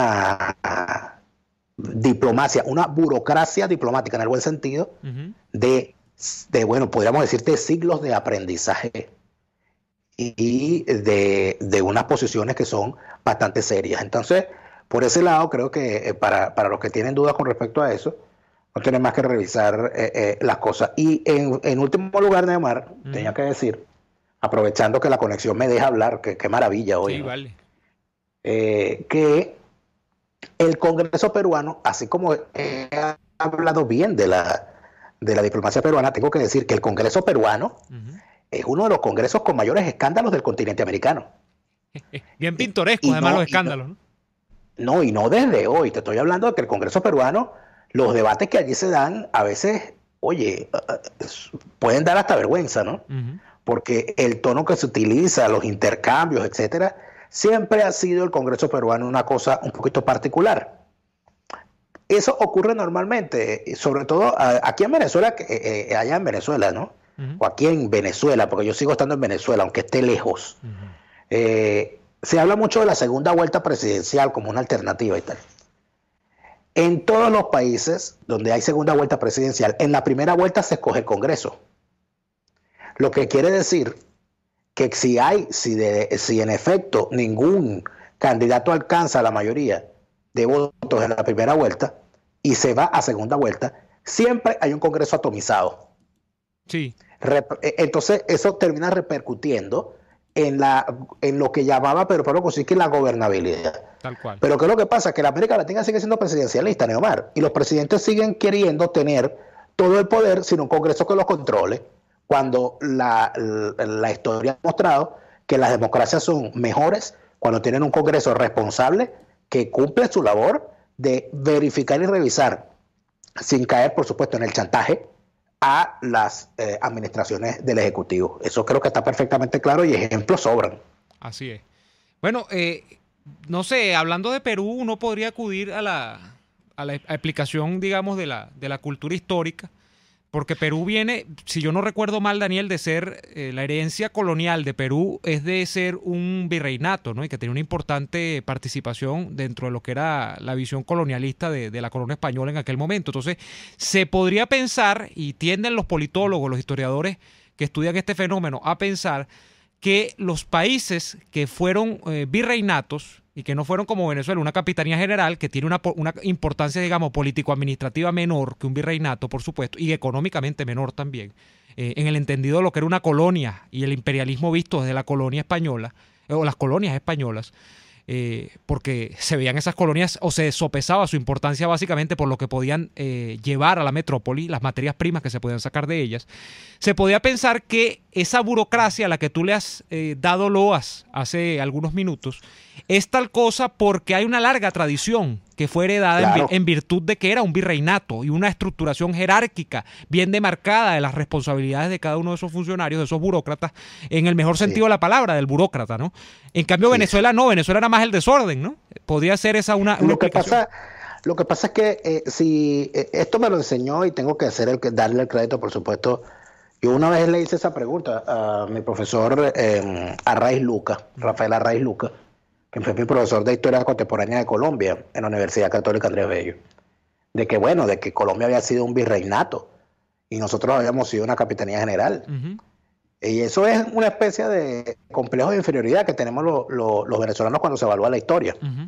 diplomacia, una burocracia diplomática en el buen sentido, de bueno, podríamos decir, de siglos de aprendizaje y de unas posiciones que son bastante serias. Entonces, por ese lado, creo que para los que tienen dudas con respecto a eso, no tienen más que revisar las cosas. Y en último lugar, Neymar, tenía que decir, aprovechando que la conexión me deja hablar, qué maravilla hoy. Sí, ¿no? vale. Que el Congreso peruano, así como he hablado bien de la diplomacia peruana, tengo que decir que el Congreso peruano es uno de los congresos con mayores escándalos del continente americano. Bien pintoresco, además, los escándalos, ¿no? No, y no desde hoy. Te estoy hablando de que el Congreso peruano, los debates que allí se dan, a veces, oye, pueden dar hasta vergüenza, ¿no? Porque el tono que se utiliza, los intercambios, etcétera, siempre ha sido el Congreso peruano una cosa un poquito particular. Eso ocurre normalmente, sobre todo aquí en Venezuela, allá en Venezuela, ¿no? O aquí en Venezuela, porque yo sigo estando en Venezuela, aunque esté lejos. Se habla mucho de la segunda vuelta presidencial como una alternativa y tal. En todos los países donde hay segunda vuelta presidencial, en la primera vuelta se escoge el Congreso. Lo que quiere decir que si en efecto ningún candidato alcanza la mayoría de votos en la primera vuelta y se va a segunda vuelta, siempre hay un Congreso atomizado. Sí. Entonces eso termina repercutiendo en lo que llamaba Pedro Pablo Kuczynski la gobernabilidad. Tal cual. Pero ¿qué es lo que pasa? Que la América Latina sigue siendo presidencialista, Neomar, y los presidentes siguen queriendo tener todo el poder sin un Congreso que los controle, cuando la historia ha mostrado que las democracias son mejores cuando tienen un Congreso responsable que cumple su labor de verificar y revisar, sin caer, por supuesto, en el chantaje a las administraciones del Ejecutivo. Eso creo que está perfectamente claro y ejemplos sobran. Así es. Bueno, no sé, hablando de Perú, uno podría acudir a la explicación, digamos, de la cultura histórica, porque Perú viene, si yo no recuerdo mal, Daniel, de ser, la herencia colonial de Perú es de ser un virreinato, ¿no? Y que tenía una importante participación dentro de lo que era la visión colonialista de la corona española en aquel momento. Entonces, se podría pensar, y tienden los politólogos, los historiadores que estudian este fenómeno, a pensar que los países que fueron virreinatos y que no fueron como Venezuela, una capitanía general que tiene una importancia, digamos, político-administrativa menor que un virreinato, por supuesto, y económicamente menor también, en el entendido de lo que era una colonia y el imperialismo visto desde la colonia española, o las colonias españolas, porque se veían esas colonias o se sopesaba su importancia básicamente por lo que podían llevar a la metrópoli, las materias primas que se podían sacar de ellas. Se podía pensar que esa burocracia a la que tú le has dado loas hace algunos minutos es tal cosa porque hay una larga tradición que fue heredada, claro, en virtud de que era un virreinato y una estructuración jerárquica bien demarcada de las responsabilidades de cada uno de esos funcionarios, de esos burócratas, en el mejor sentido de la palabra, del burócrata, ¿no? En cambio, Venezuela no, Venezuela era más el desorden, ¿no? Podría ser esa una lo que pasa es que si esto me lo enseñó y tengo que darle el crédito, por supuesto. Yo una vez le hice esa pregunta a mi profesor Rafael Arraiz Luca, que fue mi profesor de Historia Contemporánea de Colombia en la Universidad Católica Andrés Bello, de que Colombia había sido un virreinato y nosotros habíamos sido una capitanía general. Uh-huh. Y eso es una especie de complejo de inferioridad que tenemos los venezolanos cuando se evalúa la historia. Uh-huh.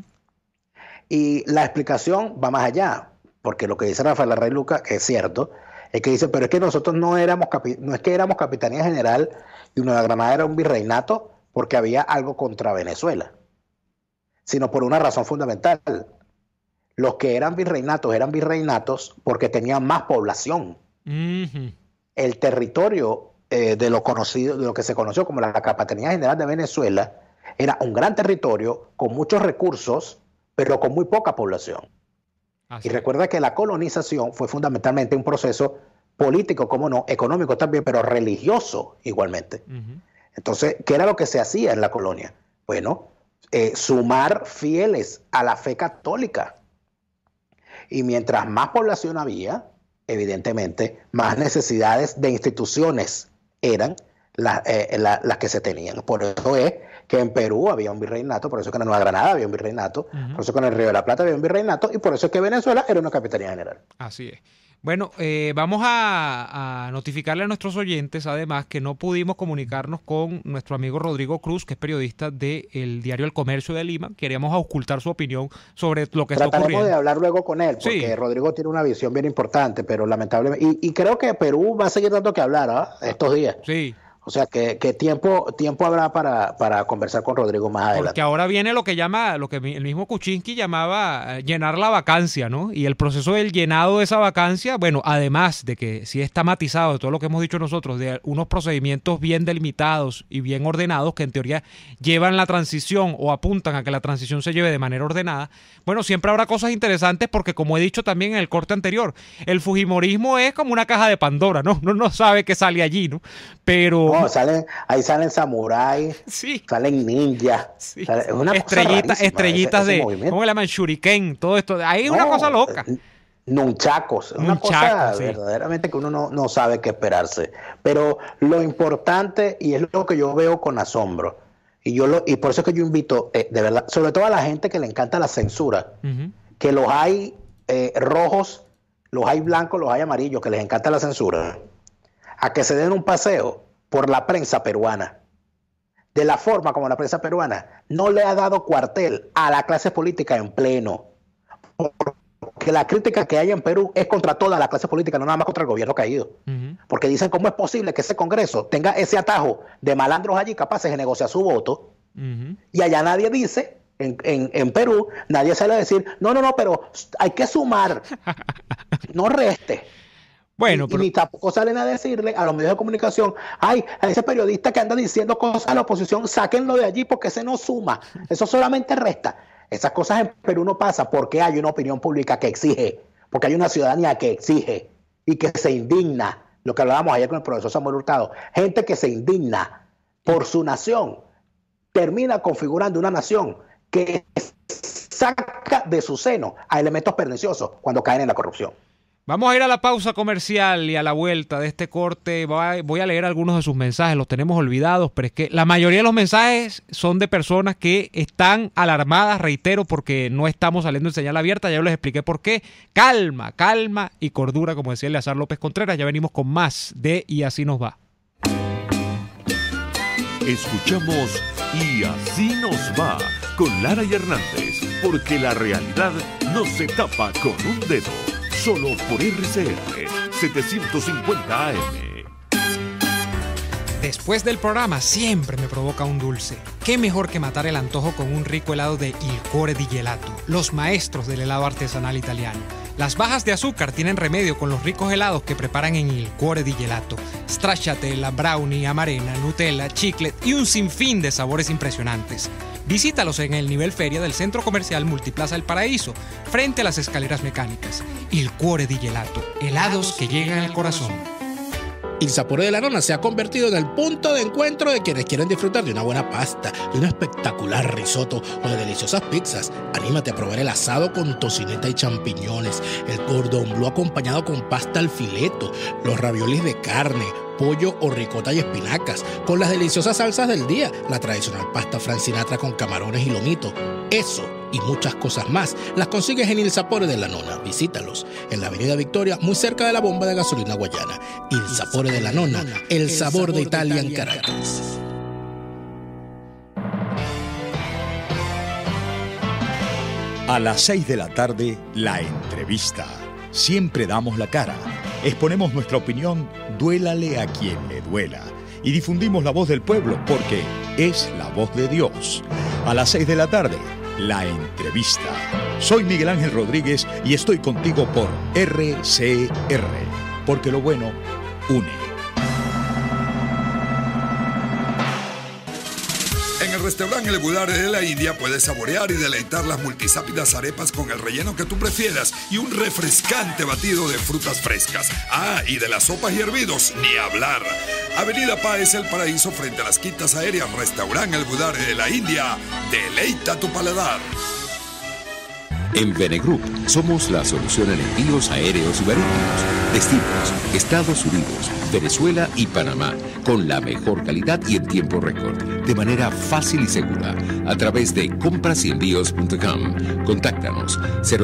Y la explicación va más allá, porque lo que dice Rafael Arraiz Luca, que es cierto, es que dice, pero es que nosotros no es que éramos capitanía general y Nueva Granada era un virreinato porque había algo contra Venezuela, sino por una razón fundamental. Los que eran virreinatos porque tenían más población. Uh-huh. El territorio de lo que se conoció como la Capitanía General de Venezuela era un gran territorio con muchos recursos, pero con muy poca población. Así. Y recuerda que la colonización fue fundamentalmente un proceso político, como no, económico también, pero religioso igualmente. Uh-huh. Entonces, ¿qué era lo que se hacía en la colonia? Bueno, sumar fieles a la fe católica. Y mientras más población había, evidentemente, más necesidades de instituciones eran las que se tenían. Por eso es que en Perú había un virreinato, por eso que en Nueva Granada había un virreinato, uh-huh, por eso que en el Río de la Plata había un virreinato, y por eso es que Venezuela era una capitanía general. Así es. Bueno, vamos a notificarle a nuestros oyentes, además, que no pudimos comunicarnos con nuestro amigo Rodrigo Cruz, que es periodista del diario El Comercio de Lima. Queríamos ocultar su opinión sobre lo que está ocurriendo. Trataremos de hablar luego con él, porque sí, Rodrigo tiene una visión bien importante, pero lamentablemente... Y creo que Perú va a seguir dando que hablar estos días. Sí. O sea, que tiempo habrá para conversar con Rodrigo más adelante. Porque ahora viene lo que el mismo Kuczynski llamaba llenar la vacancia, ¿no? Y el proceso del llenado de esa vacancia, bueno, además de que sí está matizado de todo lo que hemos dicho nosotros, de unos procedimientos bien delimitados y bien ordenados que en teoría llevan la transición o apuntan a que la transición se lleve de manera ordenada, bueno, siempre habrá cosas interesantes porque, como he dicho también en el corte anterior, el fujimorismo es como una caja de Pandora, ¿no? Uno no sabe qué sale allí, ¿no? Pero... No, ahí salen samuráis, sí, salen ninjas, sí, estrellitas de, ¿cómo le llaman? Shuriken, todo esto, ahí es una cosa loca. Nunchacos, una cosa sí, verdaderamente que uno no sabe qué esperarse. Pero lo importante, y es lo que yo veo con asombro, y por eso es que yo invito, de verdad, sobre todo a la gente que le encanta la censura, uh-huh, que los hay rojos, los hay blancos, los hay amarillos, que les encanta la censura, a que se den un paseo por la prensa peruana, de la forma como la prensa peruana no le ha dado cuartel a la clase política en pleno, porque la crítica que hay en Perú es contra toda la clase política, no nada más contra el gobierno caído. Uh-huh. porque dicen cómo es posible que ese Congreso tenga ese atajo de malandros allí capaces de negociar su voto, y allá nadie dice, en Perú, nadie sale a decir, no, pero hay que sumar, no reste. Bueno, y ni tampoco salen a decirle a los medios de comunicación, a ese periodista que anda diciendo cosas a la oposición, sáquenlo de allí porque ese no suma, eso solamente resta. Esas cosas en Perú no pasa porque hay una opinión pública que exige, porque hay una ciudadanía que exige y que se indigna, lo que hablábamos ayer con el profesor Samuel Hurtado, gente que se indigna por su nación, termina configurando una nación que saca de su seno a elementos perniciosos cuando caen en la corrupción. Vamos a ir a la pausa comercial y a la vuelta de este corte voy a leer algunos de sus mensajes, los tenemos olvidados, pero es que la mayoría de los mensajes son de personas que están alarmadas, reitero, porque no estamos saliendo en señal abierta, ya yo les expliqué por qué. Calma y cordura, como decía Eleazar López Contreras, ya venimos con más de Y Así Nos Va. Escuchamos Y Así Nos Va con Lara y Hernández, porque la realidad no se tapa con un dedo. Solo por RCR 750 AM. Después del programa siempre me provoca un dulce. ¿Qué mejor que matar el antojo con un rico helado de Il Cuore di Gelato, los maestros del helado artesanal italiano? Las bajas de azúcar tienen remedio con los ricos helados que preparan en Il Cuore di Gelato. Stracciatella, brownie, amarena, Nutella, chiclet y un sinfín de sabores impresionantes. Visítalos en el nivel feria del Centro Comercial Multiplaza El Paraíso, frente a las escaleras mecánicas. Il Cuore di Gelato, helados que llegan al corazón. Il Sapore de la Nonna se ha convertido en el punto de encuentro de quienes quieren disfrutar de una buena pasta, de un espectacular risotto o de deliciosas pizzas. Anímate a probar el asado con tocineta y champiñones, el cordon bleu acompañado con pasta al fileto, los raviolis de carne, pollo o ricota y espinacas, con las deliciosas salsas del día, la tradicional pasta Frank Sinatra con camarones y lomito. Eso y muchas cosas más las consigues en Il Sapore de la Nonna. Visítalos en la Avenida Victoria, muy cerca de la bomba de gasolina Guayana. Il Sapore de la Nonna, el sabor de Italia en Caracas. A las 6 de la tarde, la entrevista. Siempre damos la cara. Exponemos nuestra opinión, duélale a quien le duela. Y difundimos la voz del pueblo porque es la voz de Dios. A las 6 de la tarde, la entrevista. Soy Miguel Ángel Rodríguez y estoy contigo por RCR, porque lo bueno une. En el restaurante El Budare de la India puedes saborear y deleitar las multisápidas arepas con el relleno que tú prefieras y un refrescante batido de frutas frescas. Y de las sopas y hervidos, ni hablar. Avenida Páez El Paraíso frente a las quintas aéreas, restaurante El Budare de la India. Deleita tu paladar. En Venegroup somos la solución en envíos aéreos y marítimos, destinos, Estados Unidos, Venezuela y Panamá, con la mejor calidad y en tiempo récord, de manera fácil y segura, a través de comprasenvíos.com. Contáctanos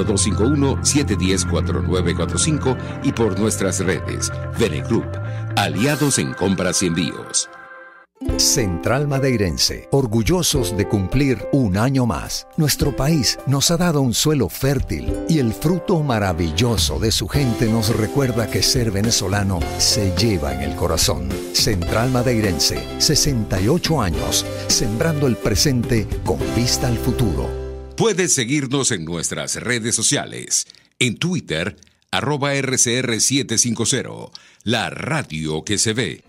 0251-710-4945 y por nuestras redes. Venegroup, aliados en compras y envíos. Central Madeirense, orgullosos de cumplir un año más. Nuestro país nos ha dado un suelo fértil y el fruto maravilloso de su gente nos recuerda que ser venezolano se lleva en el corazón. Central Madeirense, 68 años, sembrando el presente con vista al futuro. Puedes seguirnos en nuestras redes sociales. En Twitter, @RCR750, la radio que se ve.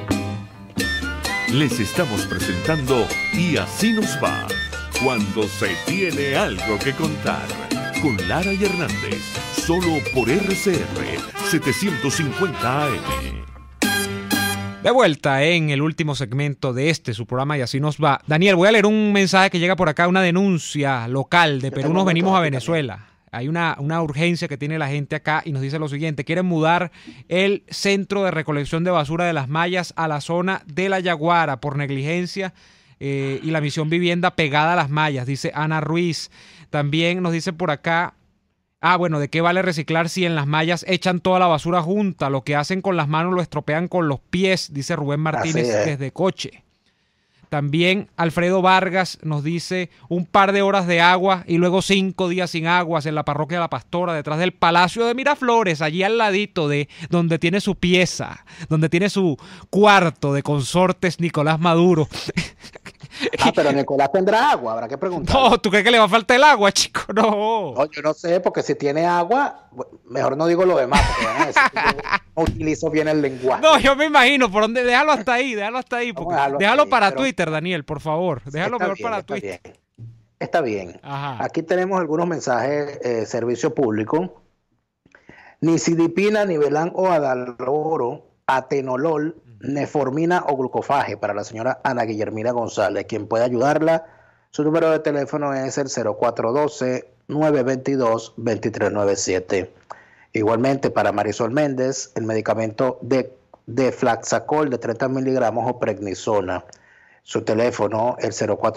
Les estamos presentando Y Así Nos Va, cuando se tiene algo que contar, con Lara y Hernández, solo por RCR 750 AM. De vuelta en el último segmento de su programa Y Así Nos Va. Daniel, voy a leer un mensaje que llega por acá, una denuncia local. De Perú nos venimos a Venezuela. Hay una urgencia que tiene la gente acá y nos dice lo siguiente: quieren mudar el centro de recolección de basura de Las Mayas a la zona de La Yaguara por negligencia y la misión vivienda pegada a Las Mayas, dice Ana Ruiz. También nos dice por acá, ¿de qué vale reciclar si en Las Mayas echan toda la basura junta? Lo que hacen con las manos lo estropean con los pies, dice Rubén Martínez desde Coche. También Alfredo Vargas nos dice un par de horas de agua y luego 5 días sin aguas en la parroquia de La Pastora, detrás del Palacio de Miraflores, allí al ladito de donde tiene su pieza, donde tiene su cuarto de consortes Nicolás Maduro. Pero Nicolás tendrá agua, habrá que preguntar. No, ¿tú crees que le va a faltar el agua, chico? No, yo no sé, porque si tiene agua, mejor no digo lo demás, porque van a decir que no utilizo bien el lenguaje. No, yo me imagino, por dónde, déjalo hasta ahí, porque déjalo para pero Twitter, Daniel, por favor, déjalo mejor para Twitter. Está bien. Ajá. Aquí tenemos algunos mensajes, servicio público. Ni sidipina, ni velán o adaloro, atenolol, neformina o glucofaje para la señora Ana Guillermina González. Quien puede ayudarla, su número de teléfono es el 0412-922-2397. Igualmente para Marisol Méndez, el medicamento de Flaxacol de 30 miligramos o prednisona. Su teléfono el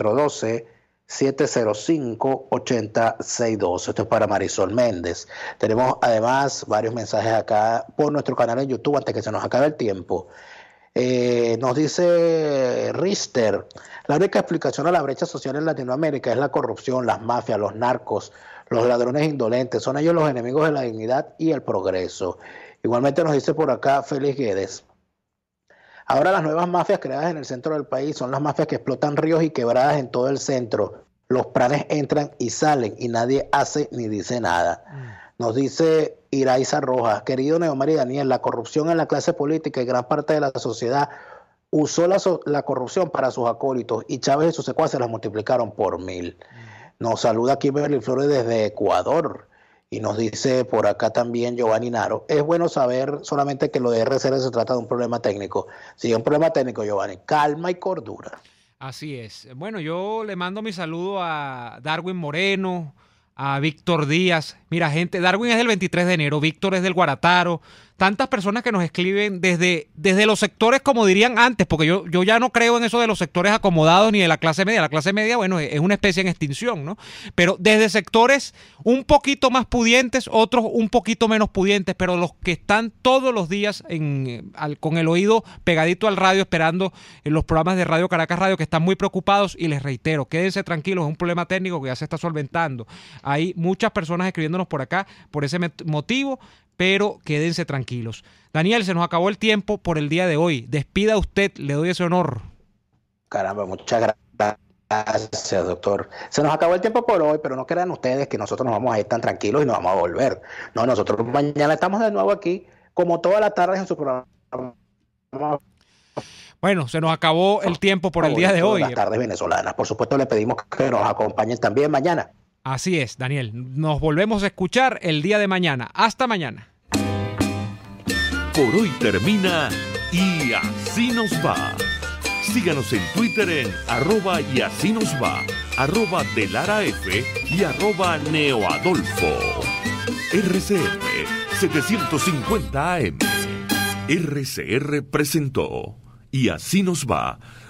0412-705-8062. Esto es para Marisol Méndez. Tenemos además varios mensajes acá por nuestro canal en YouTube antes que se nos acabe el tiempo. Nos dice Rister, la única explicación a la brecha social en Latinoamérica es la corrupción, las mafias, los narcos, los ladrones indolentes. Son ellos los enemigos de la dignidad y el progreso. Igualmente nos dice por acá Félix Guedes. Ahora las nuevas mafias creadas en el centro del país son las mafias que explotan ríos y quebradas en todo el centro. Los planes entran y salen y nadie hace ni dice nada. Nos dice Iraiza Rojas, querido Neomar y Daniel, la corrupción en la clase política y gran parte de la sociedad usó la corrupción para sus acólitos y Chávez y sus secuaces las multiplicaron por 1000. Nos saluda Kimberly Flores desde Ecuador y nos dice por acá también Giovanni Naro, es bueno saber solamente que lo de RCR se trata de un problema técnico. Si es un problema técnico, Giovanni, calma y cordura. Así es. Bueno, yo le mando mi saludo a Darwin Moreno, a Víctor Díaz. Mira, gente, Darwin es del 23 de enero, Víctor es del Guarataro. Tantas personas que nos escriben desde los sectores, como dirían antes, porque yo ya no creo en eso de los sectores acomodados ni de la clase media. La clase media, bueno, es una especie en extinción, ¿no? Pero desde sectores un poquito más pudientes, otros un poquito menos pudientes, pero los que están todos los días con el oído pegadito al radio, esperando en los programas de Radio Caracas Radio, que están muy preocupados, y les reitero, quédense tranquilos, es un problema técnico que ya se está solventando. Hay muchas personas escribiéndonos por acá por ese motivo, pero quédense tranquilos. Daniel, se nos acabó el tiempo por el día de hoy. Despida usted, le doy ese honor. Caramba, muchas gracias, doctor. Se nos acabó el tiempo por hoy, pero no crean ustedes que nosotros nos vamos a ir tan tranquilos y nos vamos a volver. No, nosotros mañana estamos de nuevo aquí, como todas las tardes en su programa. Bueno, se nos acabó el tiempo por el día de hoy. Las tardes venezolanas. Por supuesto, le pedimos que nos acompañen también mañana. Así es, Daniel. Nos volvemos a escuchar el día de mañana. Hasta mañana. Por hoy termina Y Así Nos Va. Síganos en Twitter en @YASÍNOSVA, @DeLaraF y @NeoAdolfo. RCR 750 AM. RCR presentó Y Así Nos Va